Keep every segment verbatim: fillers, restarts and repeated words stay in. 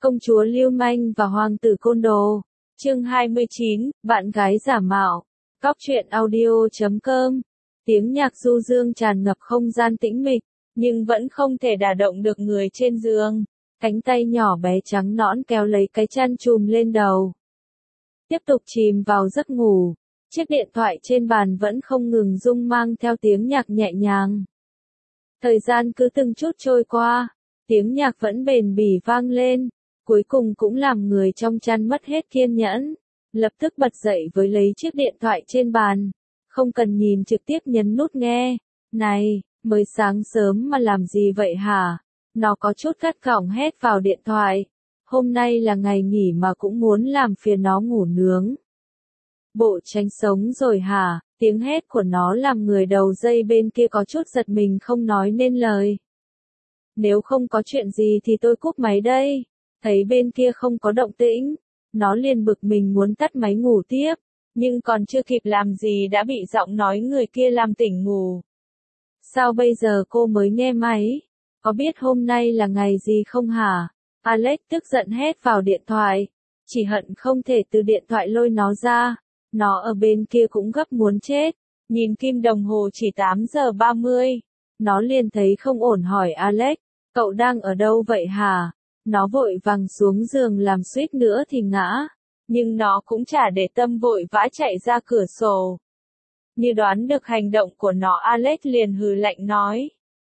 Công chúa lưu manh và hoàng tử côn đồ. Chương hai mươi chín, bạn gái giả mạo. Cóc truyện audio chấm com. Tiếng nhạc du dương tràn ngập không gian tĩnh mịch, nhưng vẫn không thể đả động được người trên giường. Cánh tay nhỏ bé trắng nõn kéo lấy cái chăn trùm lên đầu. Tiếp tục chìm vào giấc ngủ. Chiếc điện thoại trên bàn vẫn không ngừng rung mang theo tiếng nhạc nhẹ nhàng. Thời gian cứ từng chút trôi qua, tiếng nhạc vẫn bền bỉ vang lên, cuối cùng cũng làm người trong chăn mất hết kiên nhẫn. Lập tức bật dậy với lấy chiếc điện thoại trên bàn, không cần nhìn trực tiếp nhấn nút nghe. Này, mới sáng sớm mà làm gì vậy hả? Nó có chút gắt gỏng hét vào điện thoại. Hôm nay là ngày nghỉ mà cũng muốn làm phiền nó ngủ nướng. Bộ tránh sống rồi hả? Tiếng hét của nó làm người đầu dây bên kia có chút giật mình không nói nên lời. Nếu không có chuyện gì thì tôi cúp máy đây. Thấy bên kia không có động tĩnh, nó liền bực mình muốn tắt máy ngủ tiếp, nhưng còn chưa kịp làm gì đã bị giọng nói người kia làm tỉnh ngủ. Sao bây giờ cô mới nghe máy? Có biết hôm nay là ngày gì không hả? Alex tức giận hét vào điện thoại, chỉ hận không thể từ điện thoại lôi nó ra. Nó ở bên kia cũng gấp muốn chết, nhìn kim đồng hồ chỉ tám giờ ba mươi. Nó liền thấy không ổn hỏi Alex, cậu đang ở đâu vậy hả? Nó vội vàng xuống giường làm suýt nữa thì ngã, nhưng nó cũng chả để tâm vội vã chạy ra cửa sổ. Như đoán được hành động của nó, Alex liền hừ lạnh nói.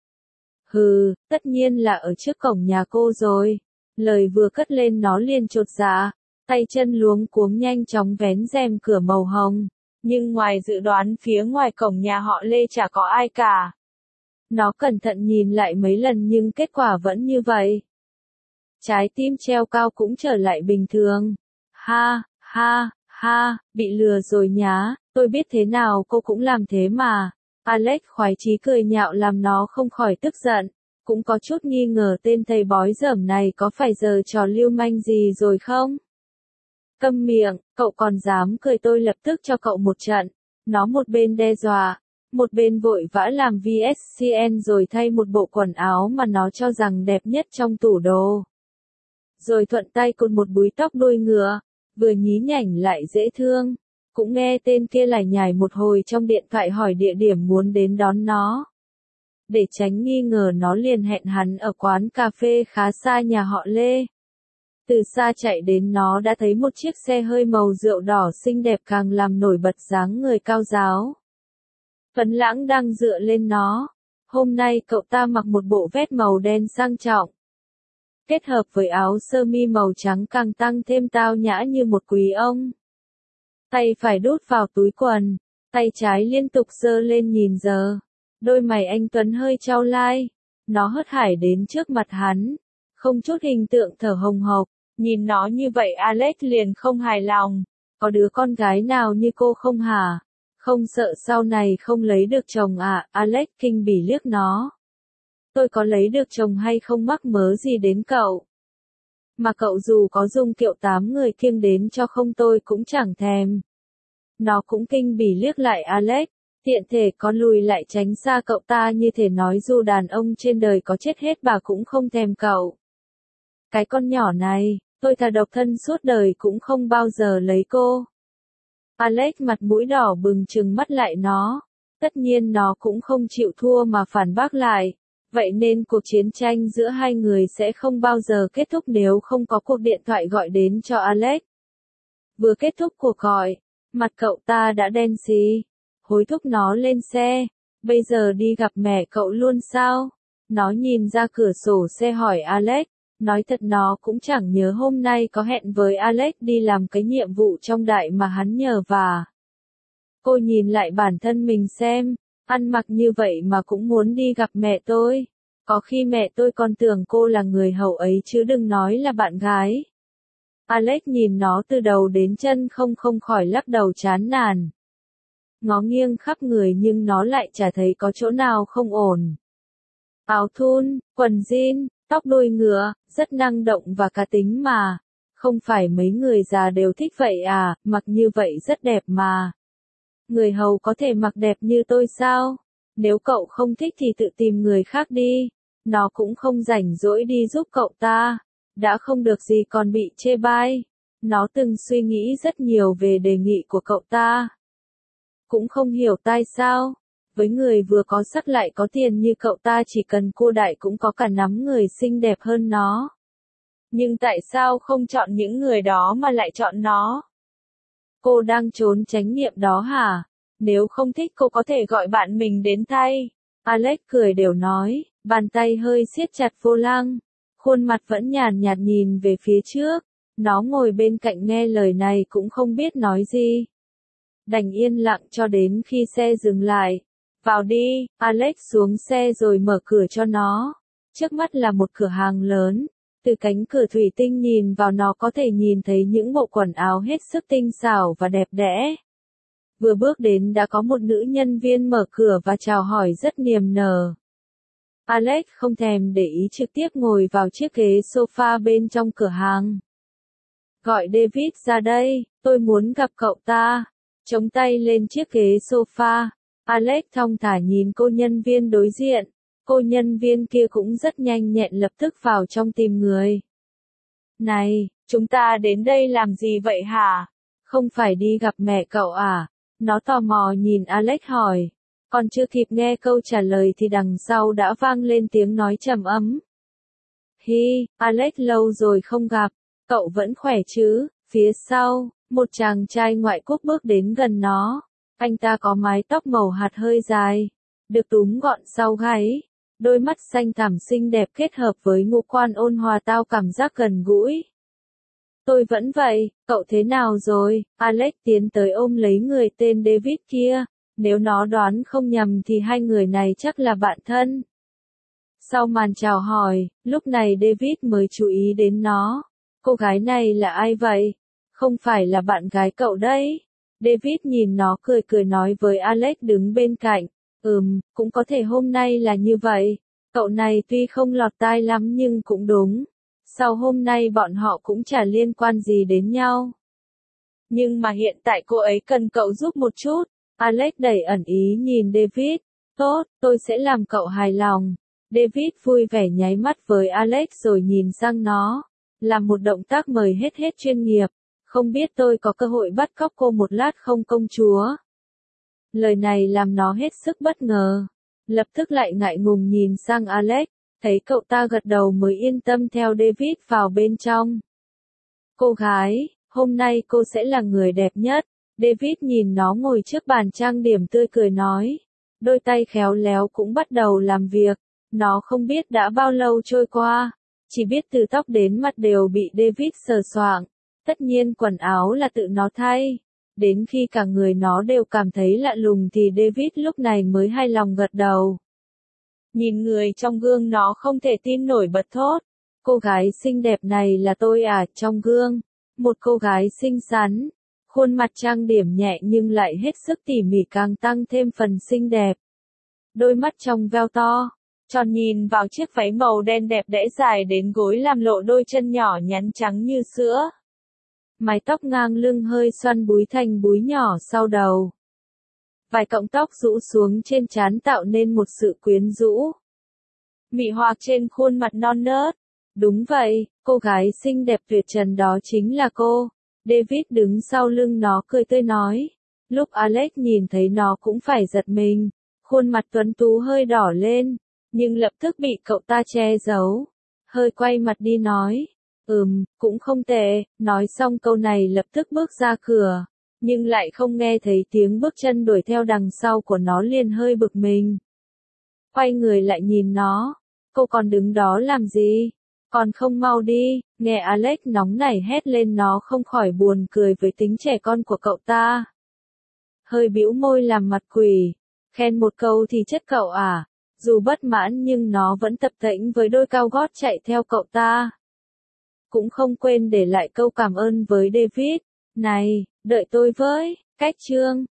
Hừ, tất nhiên là ở trước cổng nhà cô rồi. Lời vừa cất lên nó liền chột dạ, tay chân luống cuống nhanh chóng vén rèm cửa màu hồng. Nhưng ngoài dự đoán phía ngoài cổng nhà họ Lê chả có ai cả. Nó cẩn thận nhìn lại mấy lần nhưng kết quả vẫn như vậy. Trái tim treo cao cũng trở lại bình thường. Ha, ha, ha, bị lừa rồi nhá, tôi biết thế nào cô cũng làm thế mà. Alex khoái chí cười nhạo làm nó không khỏi tức giận, cũng có chút nghi ngờ tên thầy bói dởm này có phải giở trò lưu manh gì rồi không? Câm miệng, cậu còn dám cười tôi lập tức cho cậu một trận. Nó một bên đe dọa, một bên vội vã làm vê ét xê en rồi thay một bộ quần áo mà nó cho rằng đẹp nhất trong tủ đồ. Rồi thuận tay cột một búi tóc đuôi ngựa, vừa nhí nhảnh lại dễ thương. Cũng nghe tên kia lải nhải một hồi trong điện thoại hỏi địa điểm muốn đến đón nó. Để tránh nghi ngờ nó liền hẹn hắn ở quán cà phê khá xa nhà họ Lê. Từ xa chạy đến nó đã thấy một chiếc xe hơi màu rượu đỏ xinh đẹp càng làm nổi bật dáng người cao ráo. Phấn Lãng đang dựa lên nó. Hôm nay cậu ta mặc một bộ vest màu đen sang trọng, kết hợp với áo sơ mi màu trắng càng tăng thêm tao nhã như một quý ông. Tay phải đút vào túi quần, tay trái liên tục giơ lên nhìn giờ. Đôi mày anh Tuấn hơi chau lai. Nó hớt hải đến trước mặt hắn, không chút hình tượng thở hồng hộc. Nhìn nó như vậy Alex liền không hài lòng. Có đứa con gái nào như cô không hả? Không sợ sau này không lấy được chồng à? Alex kinh bỉ liếc nó. Tôi có lấy được chồng hay không mắc mớ gì đến cậu. Mà cậu dù có dùng kiệu tám người kiêng đến cho không tôi cũng chẳng thèm. Nó cũng kinh bỉ liếc lại Alex, tiện thể có lùi lại tránh xa cậu ta như thể nói dù đàn ông trên đời có chết hết bà cũng không thèm cậu. Cái con nhỏ này, tôi thà độc thân suốt đời cũng không bao giờ lấy cô. Alex mặt mũi đỏ bừng trừng mắt lại nó. Tất nhiên nó cũng không chịu thua mà phản bác lại. Vậy nên cuộc chiến tranh giữa hai người sẽ không bao giờ kết thúc nếu không có cuộc điện thoại gọi đến cho Alex. Vừa kết thúc cuộc gọi, mặt cậu ta đã đen xì, hối thúc nó lên xe. Bây giờ đi gặp mẹ cậu luôn sao? Nó nhìn ra cửa sổ xe hỏi Alex. Nói thật nó cũng chẳng nhớ hôm nay có hẹn với Alex đi làm cái nhiệm vụ trong đại mà hắn nhờ vả. Cô nhìn lại bản thân mình xem, ăn mặc như vậy mà cũng muốn đi gặp mẹ tôi. Có khi mẹ tôi còn tưởng cô là người hầu ấy chứ đừng nói là bạn gái. Alex nhìn nó từ đầu đến chân không không khỏi lắc đầu chán nản. Ngó nghiêng khắp người nhưng nó lại chả thấy có chỗ nào không ổn. Áo thun, quần jean, tóc đuôi ngựa, rất năng động và cá tính mà. Không phải mấy người già đều thích vậy à, mặc như vậy rất đẹp mà. Người hầu có thể mặc đẹp như tôi sao? Nếu cậu không thích thì tự tìm người khác đi. Nó cũng không rảnh rỗi đi giúp cậu ta. đã không được gì còn bị chê bai. Nó từng suy nghĩ rất nhiều về đề nghị của cậu ta. Cũng không hiểu tại sao, với người vừa có sắc lại có tiền như cậu ta chỉ cần cô đại cũng có cả nắm người xinh đẹp hơn nó. Nhưng tại sao không chọn những người đó mà lại chọn nó? Cô đang trốn tránh nghiệm đó hả? Nếu không thích cô có thể gọi bạn mình đến thay. Alex cười đều nói, bàn tay hơi siết chặt vô lăng. Khuôn mặt vẫn nhàn nhạt nhìn về phía trước. Nó ngồi bên cạnh nghe lời này cũng không biết nói gì. Đành yên lặng cho đến khi xe dừng lại. Vào đi, Alex xuống xe rồi mở cửa cho nó. Trước mắt là một cửa hàng lớn. Từ cánh cửa thủy tinh nhìn vào nó có thể nhìn thấy những bộ quần áo hết sức tinh xảo và đẹp đẽ. Vừa bước đến đã có một nữ nhân viên mở cửa và chào hỏi rất niềm nở. Alex không thèm để ý trực tiếp ngồi vào chiếc ghế sofa bên trong cửa hàng. Gọi David ra đây, tôi muốn gặp cậu ta. Chống tay lên chiếc ghế sofa. Alex thong thả nhìn cô nhân viên đối diện. Cô nhân viên kia cũng rất nhanh nhẹn lập tức vào trong tìm người. Này, chúng ta đến đây làm gì vậy hả? Không phải đi gặp mẹ cậu à? Nó tò mò nhìn Alex hỏi. Còn chưa kịp nghe câu trả lời thì đằng sau đã vang lên tiếng nói trầm ấm. Hi, Alex lâu rồi không gặp, cậu vẫn khỏe chứ? Phía sau, một chàng trai ngoại quốc bước đến gần nó. Anh ta có mái tóc màu hạt hơi dài, được túm gọn sau gáy. Đôi mắt xanh thẳm xinh đẹp kết hợp với ngũ quan ôn hòa tạo cảm giác gần gũi. Tôi vẫn vậy, cậu thế nào rồi? Alex tiến tới ôm lấy người tên David kia. Nếu nó đoán không nhầm thì hai người này chắc là bạn thân. Sau màn chào hỏi, lúc này David mới chú ý đến nó. Cô gái này là ai vậy? Không phải là bạn gái cậu đấy. David nhìn nó cười cười nói với Alex đứng bên cạnh. Ừm, cũng có thể hôm nay là như vậy. Cậu này tuy không lọt tai lắm nhưng cũng đúng. Sau hôm nay bọn họ cũng chả liên quan gì đến nhau. Nhưng mà hiện tại cô ấy cần cậu giúp một chút. Alex đầy ẩn ý nhìn David. Tốt, tôi sẽ làm cậu hài lòng. David vui vẻ nháy mắt với Alex rồi nhìn sang nó. Làm một động tác mời hết hết chuyên nghiệp. Không biết tôi có cơ hội bắt cóc cô một lát không công chúa? Lời này làm nó hết sức bất ngờ. Lập tức lại ngại ngùng nhìn sang Alex. Thấy cậu ta gật đầu mới yên tâm theo David vào bên trong. Cô gái, hôm nay cô sẽ là người đẹp nhất. David nhìn nó ngồi trước bàn trang điểm tươi cười nói. Đôi tay khéo léo cũng bắt đầu làm việc. Nó không biết đã bao lâu trôi qua. Chỉ biết từ tóc đến mặt đều bị David sờ soạng. Tất nhiên quần áo là tự nó thay. Đến khi cả người nó đều cảm thấy lạ lùng thì David lúc này mới hài lòng gật đầu. Nhìn người trong gương nó không thể tin nổi bật thốt. Cô gái xinh đẹp này là tôi à? Trong gương. Một cô gái xinh xắn. Khuôn mặt trang điểm nhẹ nhưng lại hết sức tỉ mỉ càng tăng thêm phần xinh đẹp. Đôi mắt trong veo to, tròn nhìn vào chiếc váy màu đen đẹp đẽ dài đến gối làm lộ đôi chân nhỏ nhắn trắng như sữa. Mái tóc ngang lưng hơi xoăn búi thành búi nhỏ sau đầu. Vài cọng tóc rũ xuống trên trán tạo nên một sự quyến rũ. Mị hoặc trên khuôn mặt non nớt. Đúng vậy, cô gái xinh đẹp tuyệt trần đó chính là cô. David đứng sau lưng nó cười tươi nói. Lúc Alex nhìn thấy nó cũng phải giật mình. Khuôn mặt tuấn tú hơi đỏ lên. Nhưng lập tức bị cậu ta che giấu. Hơi quay mặt đi nói. Ừm, cũng không tệ. Nói xong câu này lập tức bước ra cửa. Nhưng lại không nghe thấy tiếng bước chân đuổi theo đằng sau của nó liền hơi bực mình. Quay người lại nhìn nó. Cô còn đứng đó làm gì? Còn không mau đi, nghe Alex nóng nảy hét lên nó không khỏi buồn cười với tính trẻ con của cậu ta. Hơi bĩu môi làm mặt quỷ, khen một câu thì chất cậu à, dù bất mãn nhưng nó vẫn tập tễnh với đôi cao gót chạy theo cậu ta. Cũng không quên để lại câu cảm ơn với David, này, đợi tôi với, cách chương.